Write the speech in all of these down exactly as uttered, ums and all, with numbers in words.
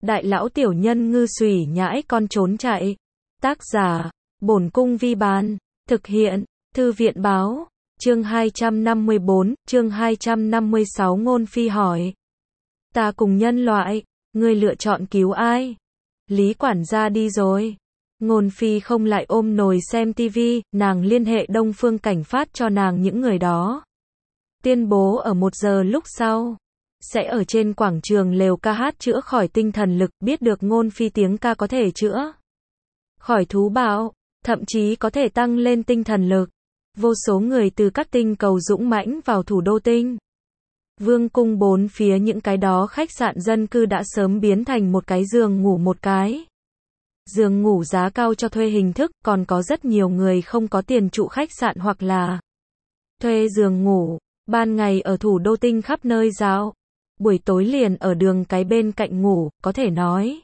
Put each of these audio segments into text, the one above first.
Đại lão tiểu nhân ngư xùy nhãi con trốn chạy. Tác giả, Bổn Cung Vi Bán. Thực hiện, Thư viện Báo. Chương hai trăm năm mươi bốn, chương hai trăm năm mươi sáu Ngôn Phi hỏi. Ta cùng nhân loại, ngươi lựa chọn cứu ai? Lý quản gia đi rồi. Ngôn Phi không lại ôm nồi xem tivi, nàng liên hệ Đông Phương Cảnh phát cho nàng những người đó. Tuyên bố ở một giờ lúc sau, sẽ ở trên quảng trường lều ca hát chữa khỏi tinh thần lực, biết được Ngôn Phi tiếng ca có thể chữa khỏi thú bạo, thậm chí có thể tăng lên tinh thần lực. Vô số người từ các tinh cầu dũng mãnh vào thủ đô tinh. Vương cung bốn phía những cái đó khách sạn dân cư đã sớm biến thành một cái giường ngủ một cái. Giường ngủ giá cao cho thuê hình thức, còn có rất nhiều người không có tiền trụ khách sạn hoặc là thuê giường ngủ. Ban ngày ở thủ đô tinh khắp nơi dạo, buổi tối liền ở đường cái bên cạnh ngủ, có thể nói.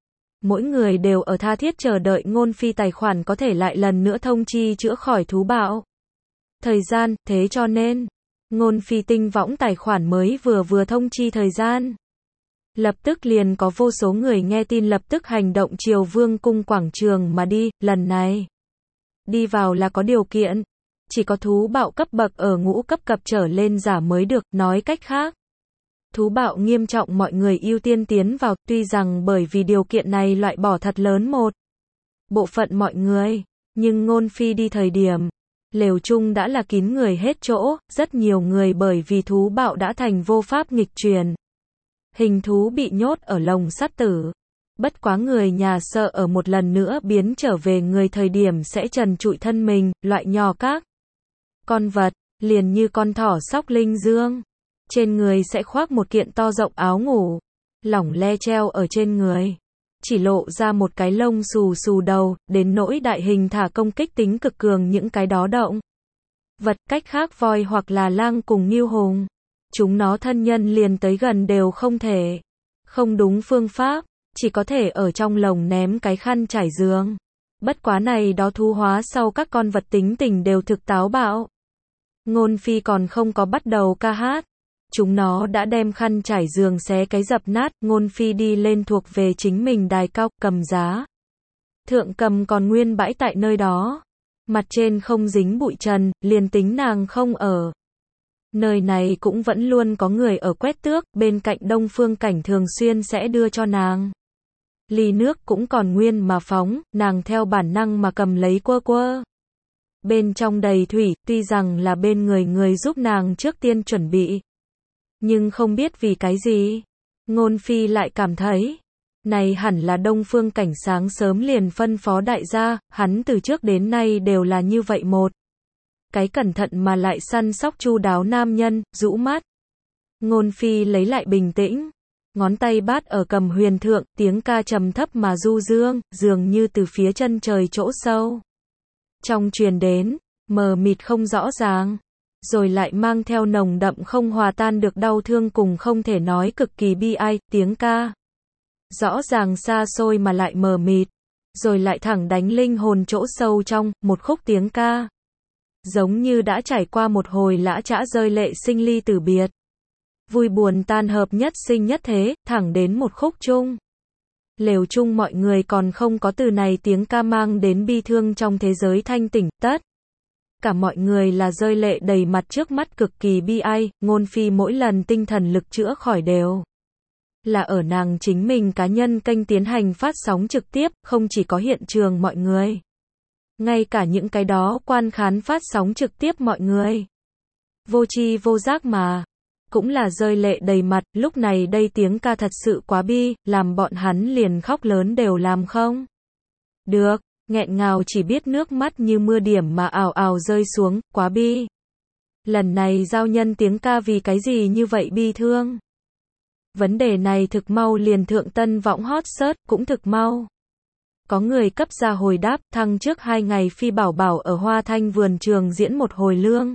Mỗi người đều ở tha thiết chờ đợi Ngôn Phi tài khoản có thể lại lần nữa thông chi chữa khỏi thú bạo. Thời gian, thế cho nên, Ngôn Phi tinh võng tài khoản mới vừa vừa thông chi thời gian. Lập tức liền có vô số người nghe tin lập tức hành động chiều Vương cung quảng trường mà đi, lần này. Đi vào là có điều kiện. Chỉ có thú bạo cấp bậc ở ngũ cấp cập trở lên giả mới được, nói cách khác. Thú bạo nghiêm trọng mọi người ưu tiên tiến vào, tuy rằng bởi vì điều kiện này loại bỏ thật lớn một bộ phận mọi người, nhưng Ngôn Phi đi thời điểm, lều chung đã là kín người hết chỗ, rất nhiều người bởi vì thú bạo đã thành vô pháp nghịch truyền. Hình thú bị nhốt ở lồng sắt tử. Bất quá người nhà sợ ở một lần nữa biến trở về người thời điểm sẽ trần trụi thân mình, loại nhỏ các con vật, liền như con thỏ sóc linh dương. Trên người sẽ khoác một kiện to rộng áo ngủ, lỏng le treo ở trên người. Chỉ lộ ra một cái lông xù xù đầu, đến nỗi đại hình thả công kích tính cực cường những cái đó động. Vật cách khác voi hoặc là lang cùng ngưu hùng. Chúng nó thân nhân liền tới gần đều không thể. Không đúng phương pháp, chỉ có thể ở trong lồng ném cái khăn trải giường. Bất quá này đó thu hóa sau các con vật tính tình đều thực táo bạo. Ngôn Phi còn không có bắt đầu ca hát. Chúng nó đã đem khăn trải giường xé cái dập nát, Ngôn Phi đi lên thuộc về chính mình đài cao, cầm giá. Thượng cầm còn nguyên bãi tại nơi đó. Mặt trên không dính bụi trần, liền tính nàng không ở. Nơi này cũng vẫn luôn có người ở quét tước, bên cạnh Đông Phương Cảnh thường xuyên sẽ đưa cho nàng. Ly nước cũng còn nguyên mà phóng, nàng theo bản năng mà cầm lấy quơ quơ. Bên trong đầy thủy, tuy rằng là bên người người giúp nàng trước tiên chuẩn bị. Nhưng không biết vì cái gì, Ngôn Phi lại cảm thấy, này hẳn là Đông Phương Cảnh sáng sớm liền phân phó đại gia, hắn từ trước đến nay đều là như vậy một. Cái cẩn thận mà lại săn sóc chu đáo nam nhân, rũ mắt. Ngôn Phi lấy lại bình tĩnh, ngón tay bát ở cầm huyền thượng, tiếng ca trầm thấp mà du dương, dường như từ phía chân trời chỗ sâu. Trong truyền đến, mờ mịt không rõ ràng. Rồi lại mang theo nồng đậm không hòa tan được đau thương cùng không thể nói cực kỳ bi ai, tiếng ca. Rõ ràng xa xôi mà lại mờ mịt, rồi lại thẳng đánh linh hồn chỗ sâu trong, một khúc tiếng ca. Giống như đã trải qua một hồi lã chã rơi lệ sinh ly tử biệt. Vui buồn tan hợp nhất sinh nhất thế, thẳng đến một khúc chung. Lều chung mọi người còn không có từ này tiếng ca mang đến bi thương trong thế giới thanh tỉnh, tất. Cả mọi người là rơi lệ đầy mặt trước mắt cực kỳ bi ai, Ngôn Phi mỗi lần tinh thần lực chữa khỏi đều là ở nàng chính mình cá nhân kênh tiến hành phát sóng trực tiếp, không chỉ có hiện trường mọi người. Ngay cả những cái đó quan khán phát sóng trực tiếp mọi người. Vô tri vô giác mà. Cũng là rơi lệ đầy mặt, lúc này đây tiếng ca thật sự quá bi, làm bọn hắn liền khóc lớn đều làm không được. Nghẹn ngào chỉ biết nước mắt như mưa điểm mà ào ào rơi xuống, quá bi. Lần này giao nhân tiếng ca vì cái gì như vậy bi thương? Vấn đề này thực mau liền thượng tân võng hot search, cũng thực mau. Có người cấp ra hồi đáp, thăng trước hai ngày Phi Bảo Bảo ở Hoa Thanh vườn trường diễn một hồi Lương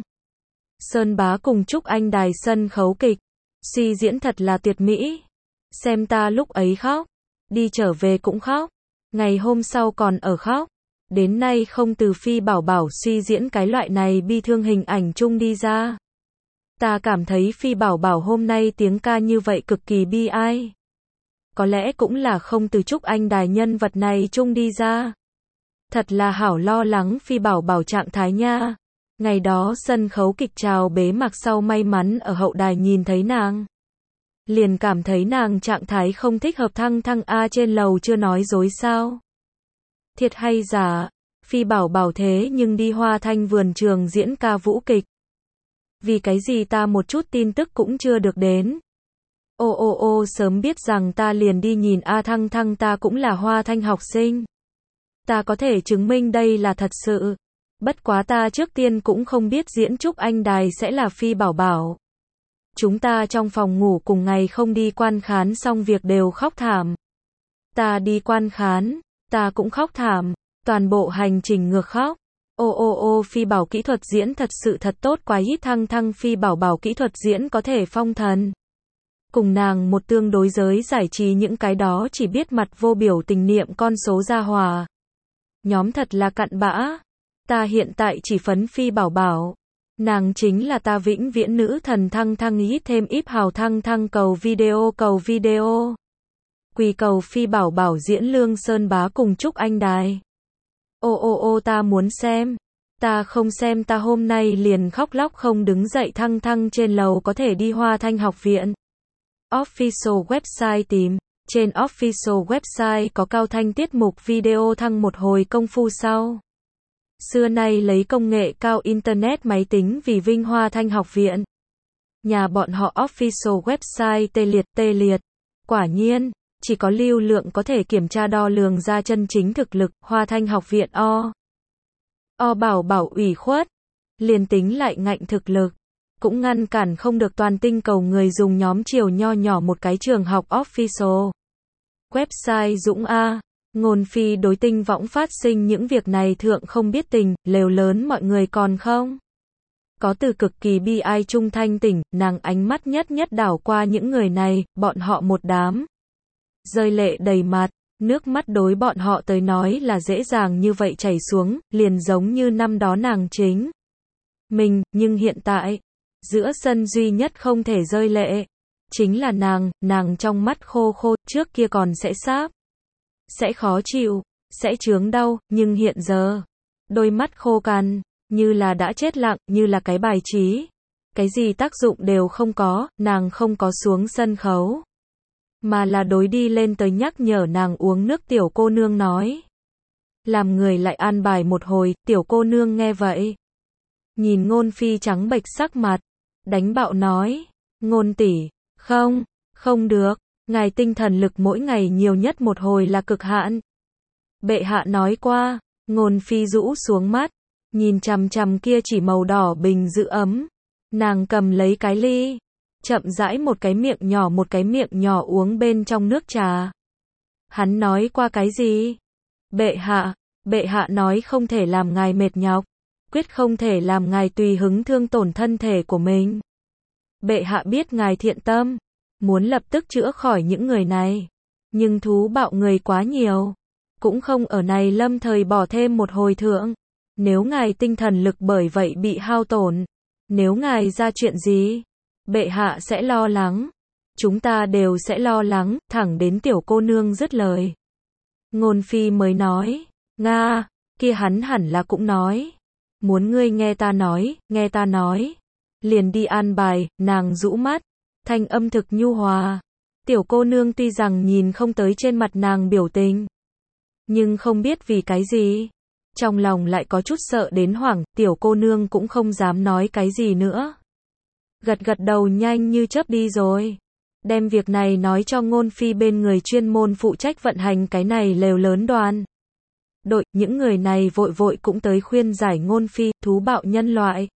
Sơn Bá cùng Trúc Anh đài sân khấu kịch. Suy diễn thật là tuyệt mỹ. Xem ta lúc ấy khóc. Đi trở về cũng khóc. Ngày hôm sau còn ở khóc. Đến nay không từ Phi Bảo Bảo suy diễn cái loại này bi thương hình ảnh chung đi ra. Ta cảm thấy Phi Bảo Bảo hôm nay tiếng ca như vậy cực kỳ bi ai. có lẽ cũng là không từ Trúc Anh Đài nhân vật này chung đi ra. Thật là hảo lo lắng Phi Bảo Bảo trạng thái nha. Ngày đó sân khấu kịch chào bế mạc sau may mắn ở hậu đài nhìn thấy nàng. Liền cảm thấy nàng trạng thái không thích hợp thăng thăng A trên lầu chưa nói dối sao. Thiệt hay giả, Phi Bảo Bảo thế nhưng đi Hoa Thanh vườn trường diễn ca vũ kịch. Vì cái gì ta một chút tin tức cũng chưa được đến. Ô ô ô sớm biết rằng ta liền đi nhìn A thăng thăng ta cũng là Hoa Thanh học sinh. Ta có thể chứng minh đây là thật sự. Bất quá ta trước tiên cũng không biết diễn Trúc Anh Đài sẽ là Phi Bảo Bảo. Chúng ta trong phòng ngủ cùng ngày không đi quan khán xong việc đều khóc thảm. Ta đi quan khán, ta cũng khóc thảm, toàn bộ hành trình ngược khóc. Ô ô ô Phi Bảo kỹ thuật diễn thật sự thật tốt quá ít thăng thăng Phi Bảo Bảo kỹ thuật diễn có thể phong thần. Cùng nàng một tương đối giới giải trí những cái đó chỉ biết mặt vô biểu tình niệm con số gia hòa. Nhóm thật là cặn bã. Ta hiện tại chỉ phấn Phi Bảo Bảo. Nàng chính là ta vĩnh viễn nữ thần thăng thăng ít thêm ít hào thăng thăng cầu video cầu video. Quỳ cầu Phi Bảo Bảo diễn Lương Sơn Bá cùng Trúc Anh Đài. Ô ô ô ta muốn xem. Ta không xem ta hôm nay liền khóc lóc không đứng dậy thăng thăng trên lầu có thể đi Hoa Thanh học viện. Official website tìm. Trên official website có Cao Thanh tiết mục video thăng một hồi công phu sau. Xưa nay lấy công nghệ cao internet máy tính vì vinh Hoa Thanh học viện. Nhà bọn họ official website tê liệt tê liệt. Quả nhiên, chỉ có lưu lượng có thể kiểm tra đo lường ra chân chính thực lực, Hoa Thanh học viện o. O Bảo Bảo ủy khuất. Liền tính lại ngạnh thực lực. Cũng ngăn cản không được toàn tinh cầu người dùng nhóm chiều nho nhỏ một cái trường học official. Website Dũng A. Ngôn Phi đối tinh võng phát sinh những việc này thượng không biết tình, lều lớn mọi người còn không. Có từ cực kỳ bi ai trung thanh tỉnh, nàng ánh mắt nhất nhất đảo qua những người này, bọn họ một đám. Rơi lệ đầy mặt, nước mắt đối bọn họ tới nói là dễ dàng như vậy chảy xuống, liền giống như năm đó nàng chính. Mình, nhưng hiện tại, giữa sân duy nhất không thể rơi lệ. Chính là nàng, nàng trong mắt khô khô, trước kia còn sẽ sáp. Sẽ khó chịu, sẽ chướng đau, nhưng hiện giờ, đôi mắt khô cằn, như là đã chết lặng, như là cái bài trí. Cái gì tác dụng đều không có, nàng không có xuống sân khấu. Mà là đối đi lên tới nhắc nhở nàng uống nước tiểu cô nương nói. Làm người lại an bài một hồi, tiểu cô nương nghe vậy. Nhìn Ngôn Phi trắng bệch sắc mặt, đánh bạo nói. Ngôn tỷ, không, không được. Ngài tinh thần lực mỗi ngày nhiều nhất một hồi là cực hạn. Bệ hạ nói qua, Ngôn Phi rũ xuống mắt, nhìn chằm chằm kia chỉ màu đỏ bình giữ ấm. Nàng cầm lấy cái ly, chậm rãi một cái miệng nhỏ một cái miệng nhỏ uống bên trong nước trà. Hắn nói qua cái gì? Bệ hạ, bệ hạ nói không thể làm ngài mệt nhọc, quyết không thể làm ngài tùy hứng thương tổn thân thể của mình. Bệ hạ biết ngài thiện tâm, muốn lập tức chữa khỏi những người này. Nhưng thú bạo người quá nhiều. Cũng không ở này lâm thời bỏ thêm một hồi thượng. Nếu ngài tinh thần lực bởi vậy bị hao tổn. Nếu ngài ra chuyện gì, bệ hạ sẽ lo lắng. Chúng ta đều sẽ lo lắng, thẳng đến tiểu cô nương dứt lời. Ngôn Phi mới nói, Nga, kia hắn hẳn là cũng nói. Muốn ngươi nghe ta nói, nghe ta nói. Liền đi an bài, nàng rũ mắt. Thanh âm thực nhu hòa. Tiểu cô nương tuy rằng nhìn không tới trên mặt nàng biểu tình. Nhưng không biết vì cái gì. Trong lòng lại có chút sợ đến hoảng, tiểu cô nương cũng không dám nói cái gì nữa. Gật gật đầu nhanh như chớp đi rồi. Đem việc này nói cho Ngôn Phi bên người chuyên môn phụ trách vận hành cái này lều lớn đoàn. Đội, những người này vội vội cũng tới khuyên giải Ngôn Phi, thú bạo nhân loại.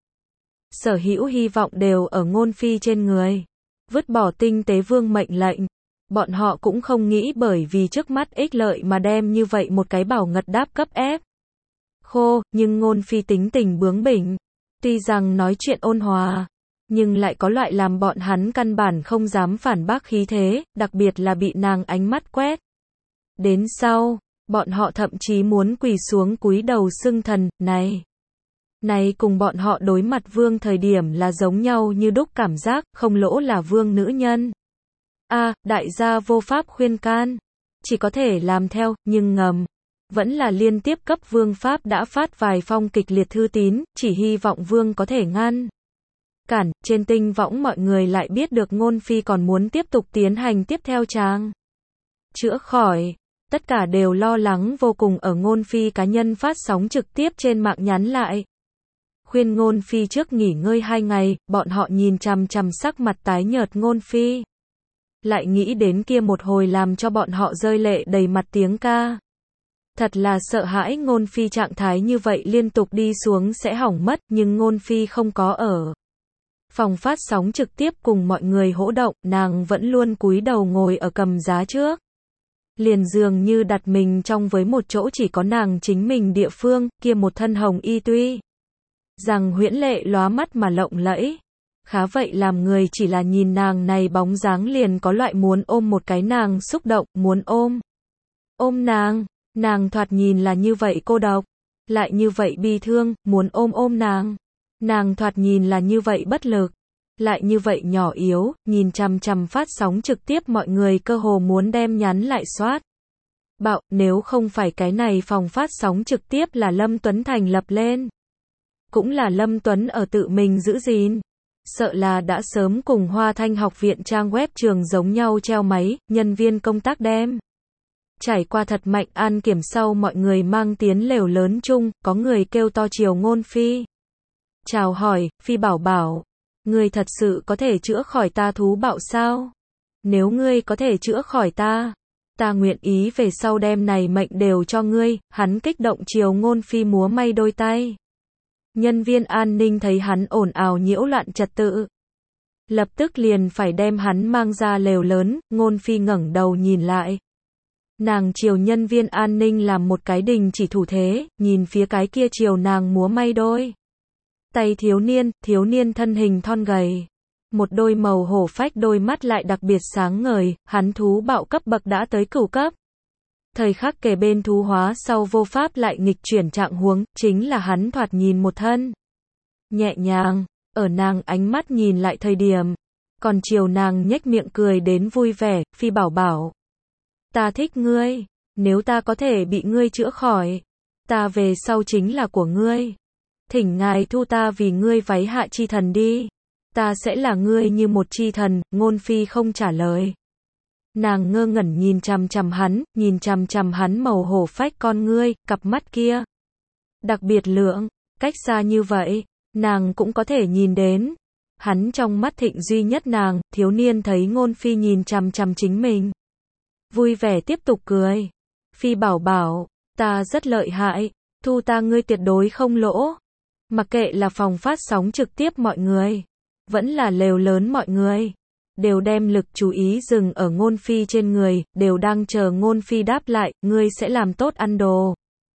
Sở hữu hy vọng đều ở Ngôn Phi trên người. Vứt bỏ tinh tế vương mệnh lệnh. Bọn họ cũng không nghĩ bởi vì trước mắt ích lợi mà đem như vậy một cái bảo ngật đáp cấp ép. Khô, nhưng Ngôn Phi tính tình bướng bỉnh. Tuy rằng nói chuyện ôn hòa, nhưng lại có loại làm bọn hắn căn bản không dám phản bác khí thế, đặc biệt là bị nàng ánh mắt quét. Đến sau, bọn họ thậm chí muốn quỳ xuống cúi đầu xưng thần, này. Này cùng bọn họ đối mặt vương thời điểm là giống nhau như đúc cảm giác, không lỗ là vương nữ nhân. A, đại gia vô pháp khuyên can. Chỉ có thể làm theo, nhưng ngầm. Vẫn là liên tiếp cấp vương pháp đã phát vài phong kịch liệt thư tín, chỉ hy vọng vương có thể ngăn cản. Trên tinh võng mọi người lại biết được Ngôn Phi còn muốn tiếp tục tiến hành tiếp theo trang chữa khỏi. Tất cả đều lo lắng vô cùng ở Ngôn Phi cá nhân phát sóng trực tiếp trên mạng nhắn lại. Khuyên Ngôn Phi trước nghỉ ngơi hai ngày, bọn họ nhìn chằm chằm sắc mặt tái nhợt Ngôn Phi. Lại nghĩ đến kia một hồi làm cho bọn họ rơi lệ đầy mặt tiếng ca. Thật là sợ hãi Ngôn Phi trạng thái như vậy liên tục đi xuống sẽ hỏng mất, nhưng Ngôn Phi không có ở phòng phát sóng trực tiếp cùng mọi người hỗ động, nàng vẫn luôn cúi đầu ngồi ở cầm giá trước. Liền dường như đặt mình trong với một chỗ chỉ có nàng chính mình địa phương, kia một thân hồng y tuy rằng huyễn lệ lóa mắt mà lộng lẫy. Khá vậy làm người chỉ là nhìn nàng này bóng dáng liền có loại muốn ôm một cái nàng xúc động, muốn ôm. Ôm nàng, nàng thoạt nhìn là như vậy cô độc, lại như vậy bi thương, muốn ôm ôm nàng. Nàng thoạt nhìn là như vậy bất lực, lại như vậy nhỏ yếu, nhìn chằm chằm phát sóng trực tiếp mọi người cơ hồ muốn đem nhắn lại soát. Bạo, nếu không phải cái này phòng phát sóng trực tiếp là Lâm Tuấn thành lập lên. Cũng là Lâm Tuấn ở tự mình giữ gìn. Sợ là đã sớm cùng Hoa Thanh học viện trang web trường giống nhau treo máy, nhân viên công tác đem. Trải qua thật mạnh an kiểm sau mọi người mang tiến lều lớn chung, có người kêu to chiều Ngôn Phi. Chào hỏi, Phi bảo bảo. Ngươi thật sự có thể chữa khỏi ta thú bạo sao? Nếu ngươi có thể chữa khỏi ta, ta nguyện ý về sau đem này mệnh đều cho ngươi. Hắn kích động chiều Ngôn Phi múa may đôi tay. Nhân viên an ninh thấy hắn ồn ào nhiễu loạn trật tự, lập tức liền phải đem hắn mang ra lều lớn. Ngôn Phi ngẩng đầu nhìn lại. Nàng chiều nhân viên an ninh làm một cái đình chỉ thủ thế, nhìn phía cái kia chiều nàng múa may đôi tay thiếu niên, thiếu niên thân hình thon gầy. Một đôi màu hổ phách đôi mắt lại đặc biệt sáng ngời, hắn thú bạo cấp bậc đã tới cửu cấp. Thời khắc kề bên thú hóa sau vô pháp lại nghịch chuyển trạng huống, chính là hắn thoạt nhìn một thân nhẹ nhàng, ở nàng ánh mắt nhìn lại thời điểm, còn chiều nàng nhếch miệng cười đến vui vẻ. Phi bảo bảo, ta thích ngươi, nếu ta có thể bị ngươi chữa khỏi, ta về sau chính là của ngươi. Thỉnh ngài thu ta vì ngươi váy hạ chi thần đi, ta sẽ là ngươi như một chi thần. Ngôn Phi không trả lời. Nàng ngơ ngẩn nhìn chằm chằm hắn, nhìn chằm chằm hắn màu hổ phách con ngươi, cặp mắt kia đặc biệt lượng, cách xa như vậy, nàng cũng có thể nhìn đến. Hắn trong mắt thịnh duy nhất nàng. Thiếu niên thấy Ngôn Phi nhìn chằm chằm chính mình, vui vẻ tiếp tục cười. Phi bảo bảo, ta rất lợi hại, thu ta ngươi tuyệt đối không lỗ. Mặc kệ là phòng phát sóng trực tiếp mọi người, vẫn là lều lớn mọi người, đều đem lực chú ý dừng ở Ngôn Phi trên người, đều đang chờ Ngôn Phi đáp lại. Ngươi sẽ làm tốt ăn đồ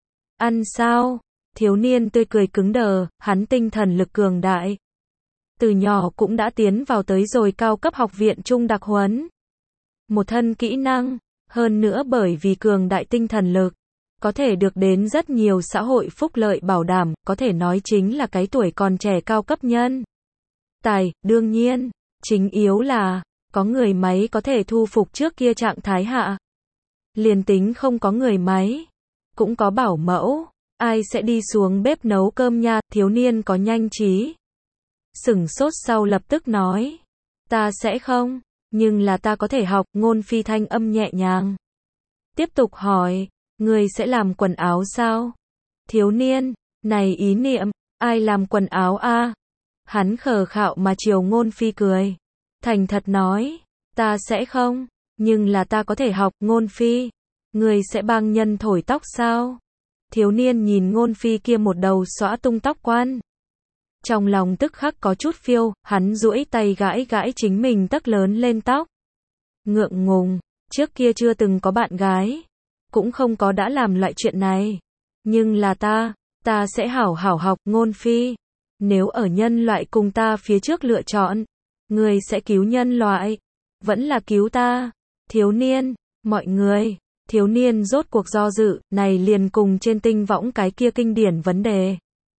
ăn sao? Thiếu niên tươi cười cứng đờ, hắn tinh thần lực cường đại. Từ nhỏ cũng đã tiến vào tới rồi cao cấp học viện trung đặc huấn. Một thân kỹ năng, hơn nữa bởi vì cường đại tinh thần lực, có thể được đến rất nhiều xã hội phúc lợi bảo đảm, có thể nói chính là cái tuổi còn trẻ cao cấp nhân tài. Đương nhiên, chính yếu là, có người máy có thể thu phục trước kia trạng thái hạ. Liền tính không có người máy, cũng có bảo mẫu, ai sẽ đi xuống bếp nấu cơm nha. Thiếu niên có nhanh trí. Sửng sốt sau lập tức nói, ta sẽ không, nhưng là ta có thể học. Ngôn Phi thanh âm nhẹ nhàng tiếp tục hỏi, ngươi sẽ làm quần áo sao? Thiếu niên, này ý niệm, ai làm quần áo a? Hắn khờ khạo mà chiều Ngôn Phi cười, thành thật nói, ta sẽ không, nhưng là ta có thể học. Ngôn Phi, ngươi sẽ bang nhân thổi tóc sao? Thiếu niên nhìn Ngôn Phi kia một đầu xõa tung tóc quan, trong lòng tức khắc có chút phiêu. Hắn duỗi tay gãi gãi chính mình tấc lớn lên tóc, ngượng ngùng, trước kia chưa từng có bạn gái, cũng không có đã làm loại chuyện này, nhưng là ta, ta sẽ hảo hảo học. Ngôn Phi, nếu ở nhân loại cùng ta phía trước lựa chọn, ngươi sẽ cứu nhân loại, vẫn là cứu ta? Thiếu niên, mọi người, thiếu niên rốt cuộc do dự, này liền cùng trên tinh võng cái kia kinh điển vấn đề.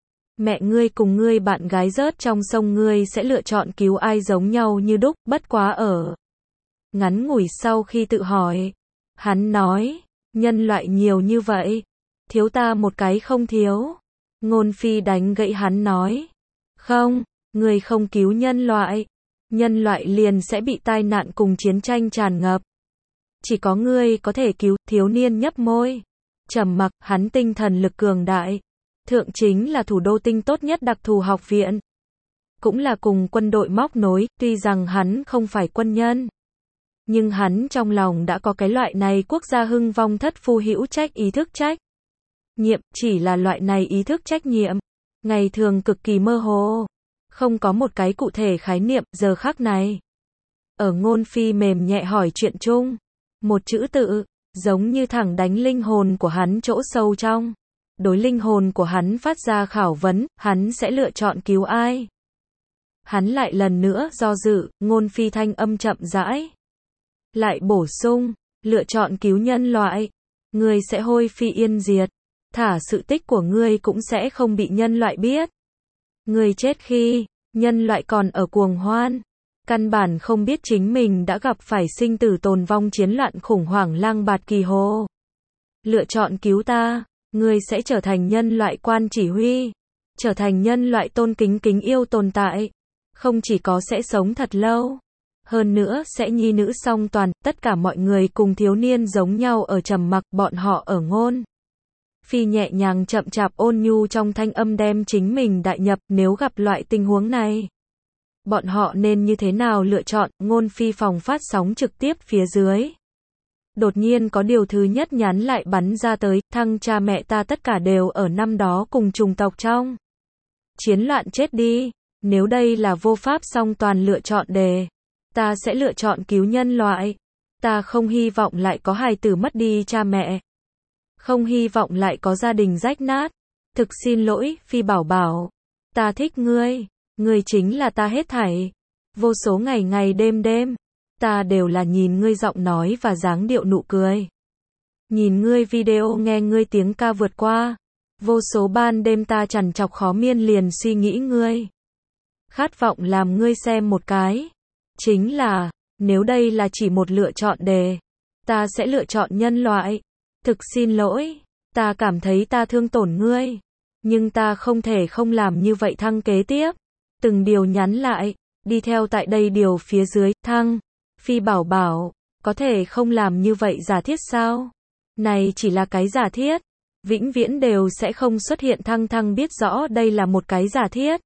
Mẹ ngươi cùng ngươi bạn gái rớt trong sông, ngươi sẽ lựa chọn cứu ai giống nhau như đúc, bất quá ở ngắn ngủi sau khi tự hỏi. Hắn nói, nhân loại nhiều như vậy, thiếu ta một cái không thiếu. Ngôn Phi đánh gãy hắn nói, không, ngươi không cứu nhân loại, nhân loại liền sẽ bị tai nạn cùng chiến tranh tràn ngập. Chỉ có ngươi có thể cứu. Thiếu niên nhấp môi, trầm mặc. Hắn tinh thần lực cường đại, thượng chính là thủ đô tinh tốt nhất đặc thù học viện, cũng là cùng quân đội móc nối. Tuy rằng hắn không phải quân nhân, nhưng hắn trong lòng đã có cái loại này quốc gia hưng vong thất phu hữu trách ý thức trách nhiệm. Chỉ là loại này ý thức trách nhiệm, ngày thường cực kỳ mơ hồ, không có một cái cụ thể khái niệm. Giờ khắc này, ở Ngôn Phi mềm nhẹ hỏi chuyện chung, một chữ tự, giống như thẳng đánh linh hồn của hắn chỗ sâu trong. Đối linh hồn của hắn phát ra khảo vấn, hắn sẽ lựa chọn cứu ai? Hắn lại lần nữa do dự. Ngôn Phi thanh âm chậm rãi lại bổ sung, lựa chọn cứu nhân loại, ngươi sẽ hôi phi yên diệt, thả sự tích của ngươi cũng sẽ không bị nhân loại biết. Ngươi chết khi nhân loại còn ở cuồng hoan, căn bản không biết chính mình đã gặp phải sinh tử tồn vong chiến loạn khủng hoảng lang bạt kỳ hồ. Lựa chọn cứu ta, ngươi sẽ trở thành nhân loại quan chỉ huy, trở thành nhân loại tôn kính kính yêu tồn tại, không chỉ có sẽ sống thật lâu, hơn nữa sẽ nhi nữ song toàn. Tất cả mọi người cùng thiếu niên giống nhau ở trầm mặc. Bọn họ ở Ngôn Phi nhẹ nhàng chậm chạp ôn nhu trong thanh âm đem chính mình đại nhập. Nếu gặp loại tình huống này, bọn họ nên như thế nào lựa chọn? Ngôn Phi phòng phát sóng trực tiếp phía dưới, đột nhiên có điều thứ nhất nhắn lại bắn ra tới, thăng cha mẹ ta tất cả đều ở năm đó cùng chủng tộc trong chiến loạn chết đi. Nếu đây là vô pháp song toàn lựa chọn đề, ta sẽ lựa chọn cứu nhân loại. Ta không hy vọng lại có hài tử mất đi cha mẹ, không hy vọng lại có gia đình rách nát. Thực xin lỗi, Phi bảo bảo, ta thích ngươi, ngươi chính là ta hết thảy. Vô số ngày ngày đêm đêm, ta đều là nhìn ngươi giọng nói và dáng điệu nụ cười, nhìn ngươi video nghe ngươi tiếng ca vượt qua. Vô số ban đêm ta trằn trọc khó miên liền suy nghĩ ngươi, khát vọng làm ngươi xem một cái. Chính là, nếu đây là chỉ một lựa chọn đề, ta sẽ lựa chọn nhân loại. Thực xin lỗi, ta cảm thấy ta thương tổn ngươi, nhưng ta không thể không làm như vậy. Thăng kế tiếp, từng điều nhắn lại, đi theo tại đây điều phía dưới. Thăng, Phi bảo bảo, có thể không làm như vậy giả thiết sao? Này chỉ là cái giả thiết, vĩnh viễn đều sẽ không xuất hiện. Thăng Thăng biết rõ đây là một cái giả thiết,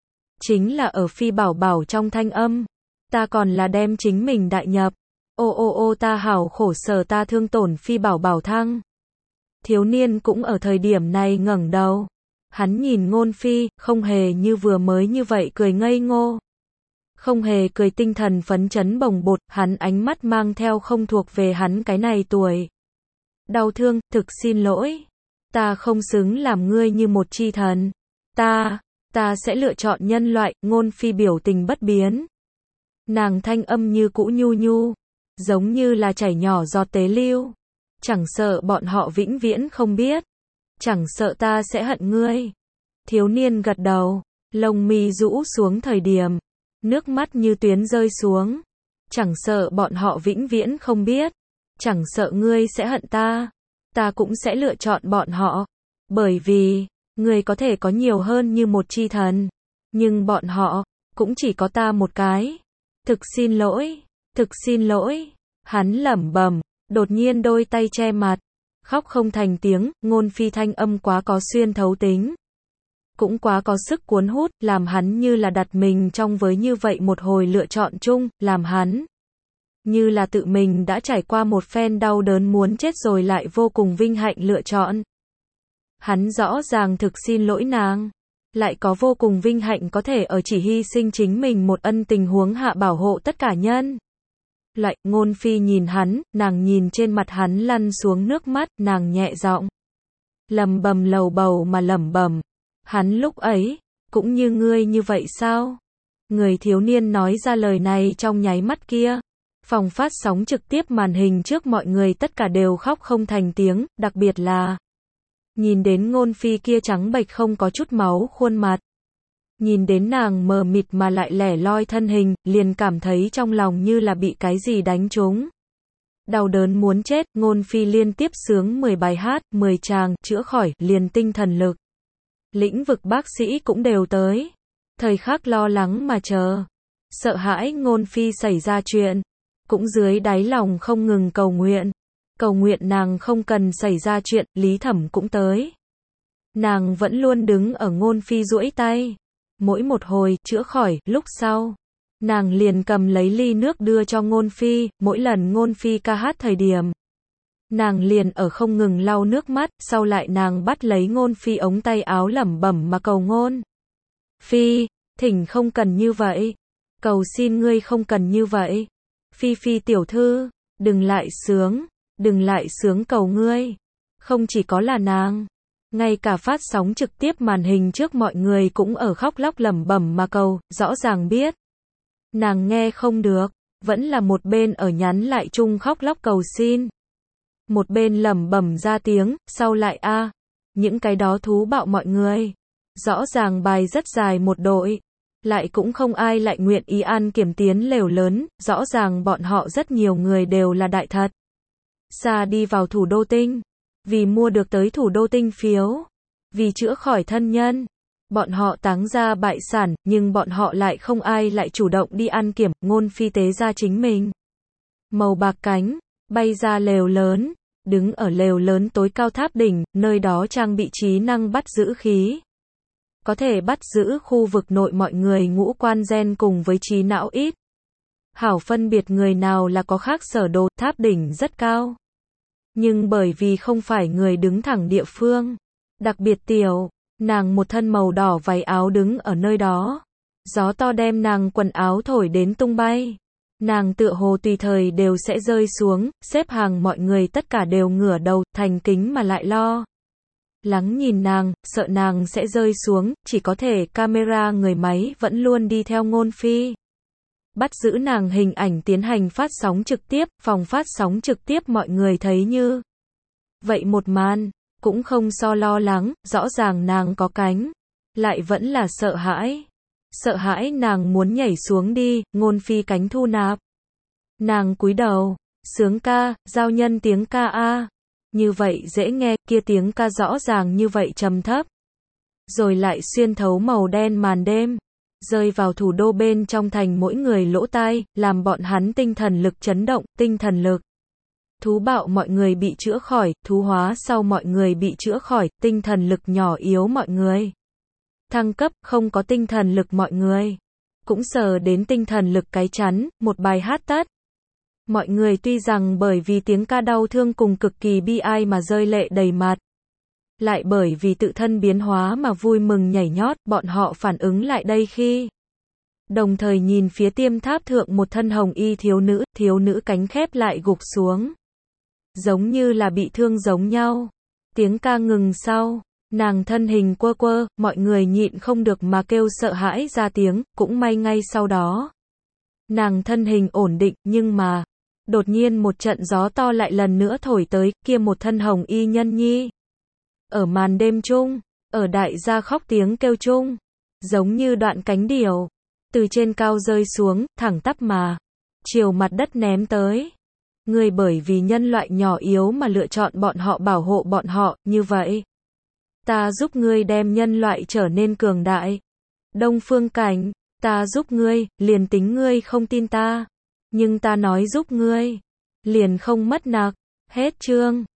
chính là ở Phi bảo bảo trong thanh âm, ta còn là đem chính mình đại nhập. Ô ô ô ta hảo khổ sở, ta thương tổn Phi bảo bảo. Thăng thiếu niên cũng ở thời điểm này ngẩng đầu, hắn nhìn Ngôn Phi, không hề như vừa mới như vậy cười ngây ngô, không hề cười tinh thần phấn chấn bồng bột. Hắn ánh mắt mang theo không thuộc về hắn cái này tuổi đau thương. Thực xin lỗi, ta không xứng làm ngươi như một chi thần, ta, ta sẽ lựa chọn nhân loại. Ngôn Phi biểu tình bất biến, nàng thanh âm như cũ nhu nhu, giống như là chảy nhỏ giọt tế lưu. Chẳng sợ bọn họ vĩnh viễn không biết, chẳng sợ ta sẽ hận ngươi. Thiếu niên gật đầu, lông mi rũ xuống thời điểm, nước mắt như tuyến rơi xuống. Chẳng sợ bọn họ vĩnh viễn không biết, chẳng sợ ngươi sẽ hận ta, ta cũng sẽ lựa chọn bọn họ. Bởi vì, ngươi có thể có nhiều hơn như một chi thần, nhưng bọn họ cũng chỉ có ta một cái. Thực xin lỗi, thực xin lỗi. Hắn lẩm bẩm, đột nhiên đôi tay che mặt, khóc không thành tiếng. Ngôn Phi thanh âm quá có xuyên thấu tính, cũng quá có sức cuốn hút, làm hắn như là đặt mình trong với như vậy một hồi lựa chọn chung, làm hắn như là tự mình đã trải qua một phen đau đớn muốn chết rồi lại vô cùng vinh hạnh lựa chọn. Hắn rõ ràng thực xin lỗi nàng, lại có vô cùng vinh hạnh có thể ở chỉ hy sinh chính mình một ân tình huống hạ bảo hộ tất cả nhân. Lại, Ngôn Phi nhìn hắn, nàng nhìn trên mặt hắn lăn xuống nước mắt, nàng nhẹ giọng lẩm bẩm lầu bầu mà lẩm bẩm, hắn lúc ấy cũng như ngươi như vậy sao? Người thiếu niên nói ra lời này trong nháy mắt kia, phòng phát sóng trực tiếp màn hình trước mọi người tất cả đều khóc không thành tiếng, đặc biệt là nhìn đến Ngôn Phi kia trắng bệch không có chút máu khuôn mặt. Nhìn đến nàng mờ mịt mà lại lẻ loi thân hình, liền cảm thấy trong lòng như là bị cái gì đánh trúng. Đau đớn muốn chết, Ngôn Phi liên tiếp sướng mười bài hát, mười tràng, chữa khỏi, liền tinh thần lực. Lĩnh vực bác sĩ cũng đều tới. Thời khắc lo lắng mà chờ. Sợ hãi Ngôn Phi xảy ra chuyện. Cũng dưới đáy lòng không ngừng cầu nguyện. Cầu nguyện nàng không cần xảy ra chuyện, Lý Thẩm cũng tới. Nàng vẫn luôn đứng ở Ngôn Phi duỗi tay. Mỗi một hồi, chữa khỏi, lúc sau. Nàng liền cầm lấy ly nước đưa cho Ngôn Phi, mỗi lần Ngôn Phi ca hát thời điểm. Nàng liền ở không ngừng lau nước mắt, sau lại nàng bắt lấy Ngôn Phi ống tay áo lẩm bẩm mà cầu Ngôn Phi, thỉnh không cần như vậy. Cầu xin ngươi không cần như vậy. Phi Phi tiểu thư, đừng lại sướng, đừng lại sướng cầu ngươi. Không chỉ có là nàng. Ngay cả phát sóng trực tiếp màn hình trước mọi người cũng ở khóc lóc lẩm bẩm mà cầu, rõ ràng biết. Nàng nghe không được, vẫn là một bên ở nhắn lại chung khóc lóc cầu xin. Một bên lẩm bẩm ra tiếng, sau lại a à, những cái đó thú bạo mọi người. Rõ ràng bài rất dài một đội, lại cũng không ai lại nguyện ý ăn kiểm tiến lều lớn, rõ ràng bọn họ rất nhiều người đều là đại thật. Xa đi vào thủ đô tinh, vì mua được tới thủ đô tinh phiếu, vì chữa khỏi thân nhân. Bọn họ táng ra bại sản, nhưng bọn họ lại không ai lại chủ động đi ăn kiểm, Ngôn Phi tế ra chính mình. Màu bạc cánh, bay ra lều lớn, đứng ở lều lớn tối cao tháp đỉnh, nơi đó trang bị trí năng bắt giữ khí. Có thể bắt giữ khu vực nội mọi người ngũ quan gen cùng với trí não ít. Hảo phân biệt người nào là có khác sở đồ, tháp đỉnh rất cao. Nhưng bởi vì không phải người đứng thẳng địa phương, đặc biệt tiểu. Nàng một thân màu đỏ váy áo đứng ở nơi đó. Gió to đem nàng quần áo thổi đến tung bay. Nàng tựa hồ tùy thời đều sẽ rơi xuống, xếp hàng mọi người tất cả đều ngửa đầu, thành kính mà lại lo. Lắng nhìn nàng, sợ nàng sẽ rơi xuống, chỉ có thể camera người máy vẫn luôn đi theo Ngôn Phi. Bắt giữ nàng hình ảnh tiến hành phát sóng trực tiếp, phòng phát sóng trực tiếp mọi người thấy như vậy một màn. Cũng không so lo lắng, rõ ràng nàng có cánh, lại vẫn là sợ hãi. Sợ hãi nàng muốn nhảy xuống đi, Ngôn Phi cánh thu nạp. Nàng cúi đầu, sướng ca, giao nhân tiếng ca a. Như vậy dễ nghe, kia tiếng ca rõ ràng như vậy trầm thấp. Rồi lại xuyên thấu màu đen màn đêm, rơi vào thủ đô bên trong thành mỗi người lỗ tai, làm bọn hắn tinh thần lực chấn động, tinh thần lực. Thú bạo mọi người bị chữa khỏi, thú hóa sau mọi người bị chữa khỏi, tinh thần lực nhỏ yếu mọi người. Thăng cấp, không có tinh thần lực mọi người. Cũng sờ đến tinh thần lực cái chắn, một bài hát tất. Mọi người tuy rằng bởi vì tiếng ca đau thương cùng cực kỳ bi ai mà rơi lệ đầy mặt. Lại bởi vì tự thân biến hóa mà vui mừng nhảy nhót, bọn họ phản ứng lại đây khi. Đồng thời nhìn phía tiêm tháp thượng một thân hồng y thiếu nữ, thiếu nữ cánh khép lại gục xuống. Giống như là bị thương giống nhau. Tiếng ca ngừng sau, nàng thân hình quơ quơ, mọi người nhịn không được mà kêu sợ hãi ra tiếng, cũng may ngay sau đó. Nàng thân hình ổn định, nhưng mà, đột nhiên một trận gió to lại lần nữa thổi tới, kia một thân hồng y nhân nhi. Ở màn đêm chung, ở đại gia khóc tiếng kêu chung, giống như đoạn cánh điểu, từ trên cao rơi xuống, thẳng tắp mà, chiều mặt đất ném tới. Ngươi bởi vì nhân loại nhỏ yếu mà lựa chọn bọn họ bảo hộ bọn họ, như vậy. Ta giúp ngươi đem nhân loại trở nên cường đại. Đông Phương Cảnh, ta giúp ngươi, liền tính ngươi không tin ta. Nhưng ta nói giúp ngươi, liền không mất nặc. Hết chương.